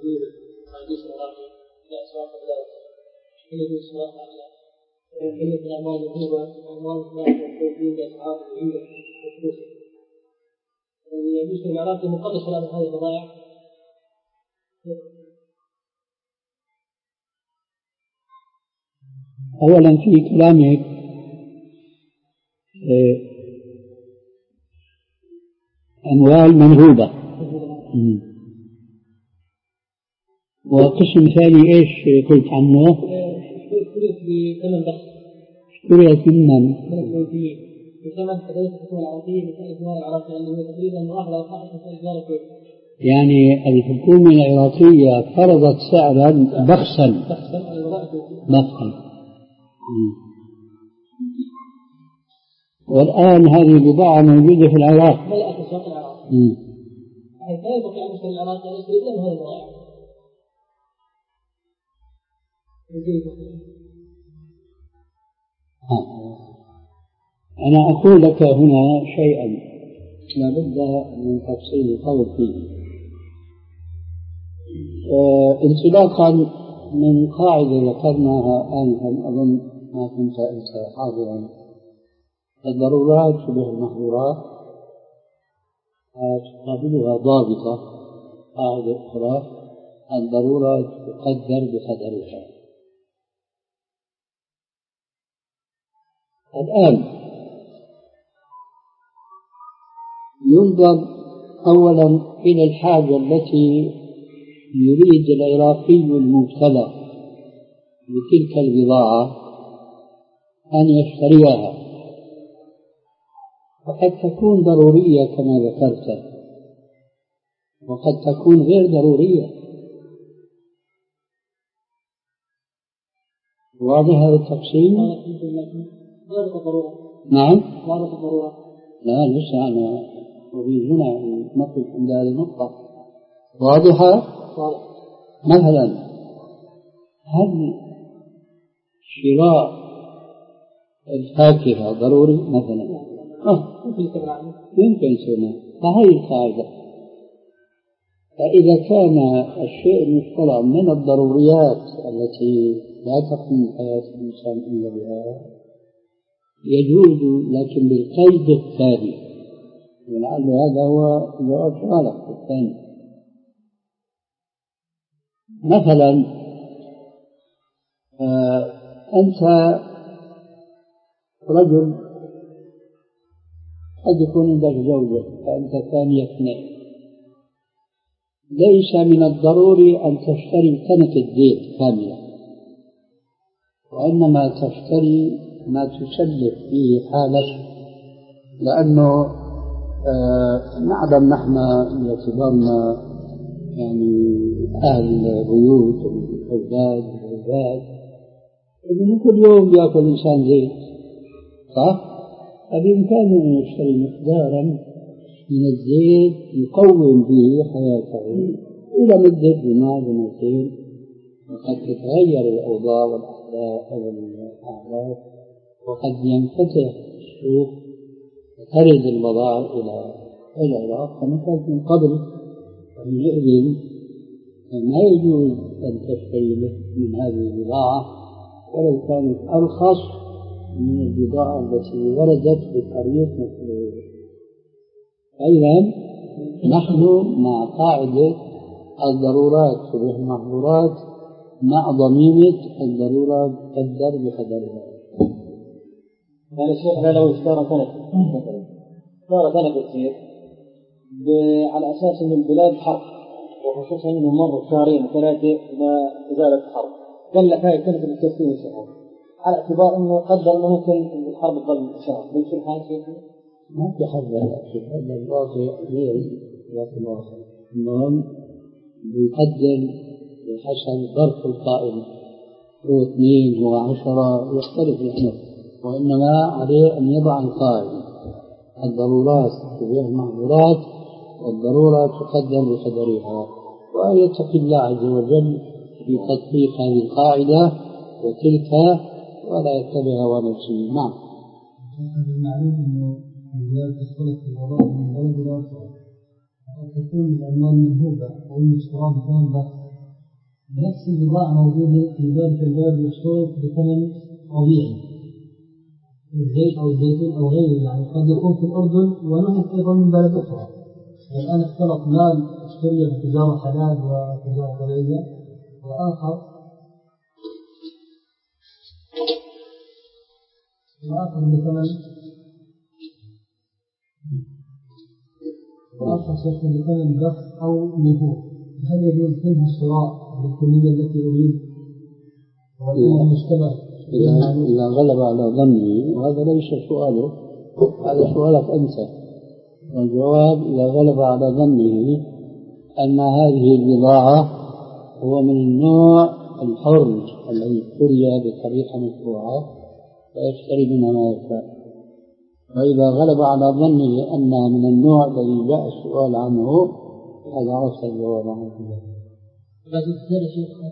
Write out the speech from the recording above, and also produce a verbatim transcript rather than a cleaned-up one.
يجوز حديث العراقي لا سواء كذلك يجوز سواء على قلة الأعمال الهبة وأموال الناس والتوجيه لأصحاب الهبة والفلوس. يجوز في العراقي مقدس ولا هذه البضائع؟ أولا في كلامك أموال منهوبة، وقسم ثاني إيش قلت عنه؟ اشتريت بثمن بخس. اشتريت ثمن من الكويتيين بثمن كذلك الحكومة العراقية مثل الإجمال العراقي لأنه تقريبا واحد أو واحد من الإجمال الكويتي. يعني الحكومة العراقية فرضت سعرا بخسا بخسا. والآن هذه البضاعة موجودة في العراق. ملأت أسواق العراق. يعني لا يستطيع المشتري العراقي أن يشتري إلا هذه البضائع. أنا أقول لك هنا شيئا لابد من تفصيل القول فيه. آه انطلاقا من قاعدة ذكرناها آنفا أظن ما كنت أنت حاضرا، الضرورات تشبه المحظورات، تقابلها ضابطة قاعدة أخرى الضرورة تقدر بقدرها. الآن ينظر أولا إلى الحاجة التي يريد العراقي المبتلى بتلك البضاعة أن يشتريها، وقد تكون ضرورية كما ذكرت وقد تكون غير ضرورية. واضح هذا التفصيل؟ نعم؟ لا لسه أنا أريد هنا نقف عند هذه النقطة. واضحة؟ مثلا هل شراء الفاكهة ضروري مثلا؟ آه. يمكن سنة. فهي القاعدة. فإذا كان الشيء المشترى من الضروريات التي لا تقوم حياة الإنسان إلا بها يجوز، لكن بالقيد الثاني، ولعل هذا هو جواب سؤالك الثاني. مثلا آه أنت رجل قد يكون عندك زوجة فأنت ثاني اثنين، ليس من الضروري أن تشتري كنكة زيت كاملة، وإنما تشتري ما تسلف فيه حالك، لأنه آه نعلم نحن باعتبارنا يعني أهل البيوت والأولاد والأولاد إنه كل يوم يأكل إنسان زيت، صح؟ فبإمكانه أن يشتري مقدارا من الزيت يقوم به حياته إلى مدة جمعة جمعتين، وقد تتغير الأوضاع والأحداث وقد ينفتح السوق وترد البضائع إلى العراق كما كانت من قبل. وحينئذ ما يجوز أن تشتري من هذه البضاعة ولو كانت أرخص من البضاعة التي وردت بطريق مثل. أيضا نحن مع قاعدة الضرورات تبيح المحظورات مع ضميمة الضرورات تقدر بقدرها. يعني شيخنا لو اشترى كنكة اشترى كنكة زيت على أساس أن البلاد حرب، وخصوصا أنه مر شهرين وثلاثة ما إزالة الحرب، قال لك هاي كنكة بتكفيني شهر، على اعتبار أنه قدر أنه ممكن الحرب تظل شهر، بيصير حال شيخنا؟ ما في حرب هذا الواقع غير الواقع الآخر. المهم بيقدر بحسب ظرف القائم، هو اثنين هو عشرة يختلف الأمر، وإنما عليه أن يضع القائم الضرورات تبيح المحظورات والضرورة تقدر بقدرها، وأن يتقي الله عز وجل في تطبيق هذه القاعدة وتلك ولا يتبع هوى نفسه. نعم. المعلوم أنه زيادة السلف في الوضع من بلد إلى آخر تكون الأموال منهوبة أو المشترى بثمن بخس نفس البضاعة موجودة في ذلك الباب يشترط بثمن طبيعي الزيت أو الزيتون أو غيره، يعني قد يكون في الأردن ونهب أيضا من بلد أخرى. الآن اختلط مال اشتري بتجارة حلال وتجارة طبيعية، وآخر وآخر بثمن وآخر سيكون بثمن بخ أو نهوض. هل يجوز فيها الشراء بالكمية التي أريد وأنها مشتبه؟ إذا غلب على ظني، وهذا ليس سؤاله، هذا سؤالك أنت. والجواب إذا غلب على ظنه أن هذه البضاعة هو من النوع الحر الذي اشتري بطريقة مشروعة فيشتري منها ما يشاء. وإذا غلب على ظنه أنها من النوع الذي جاء السؤال عنه هذا عرف الجواب عنه.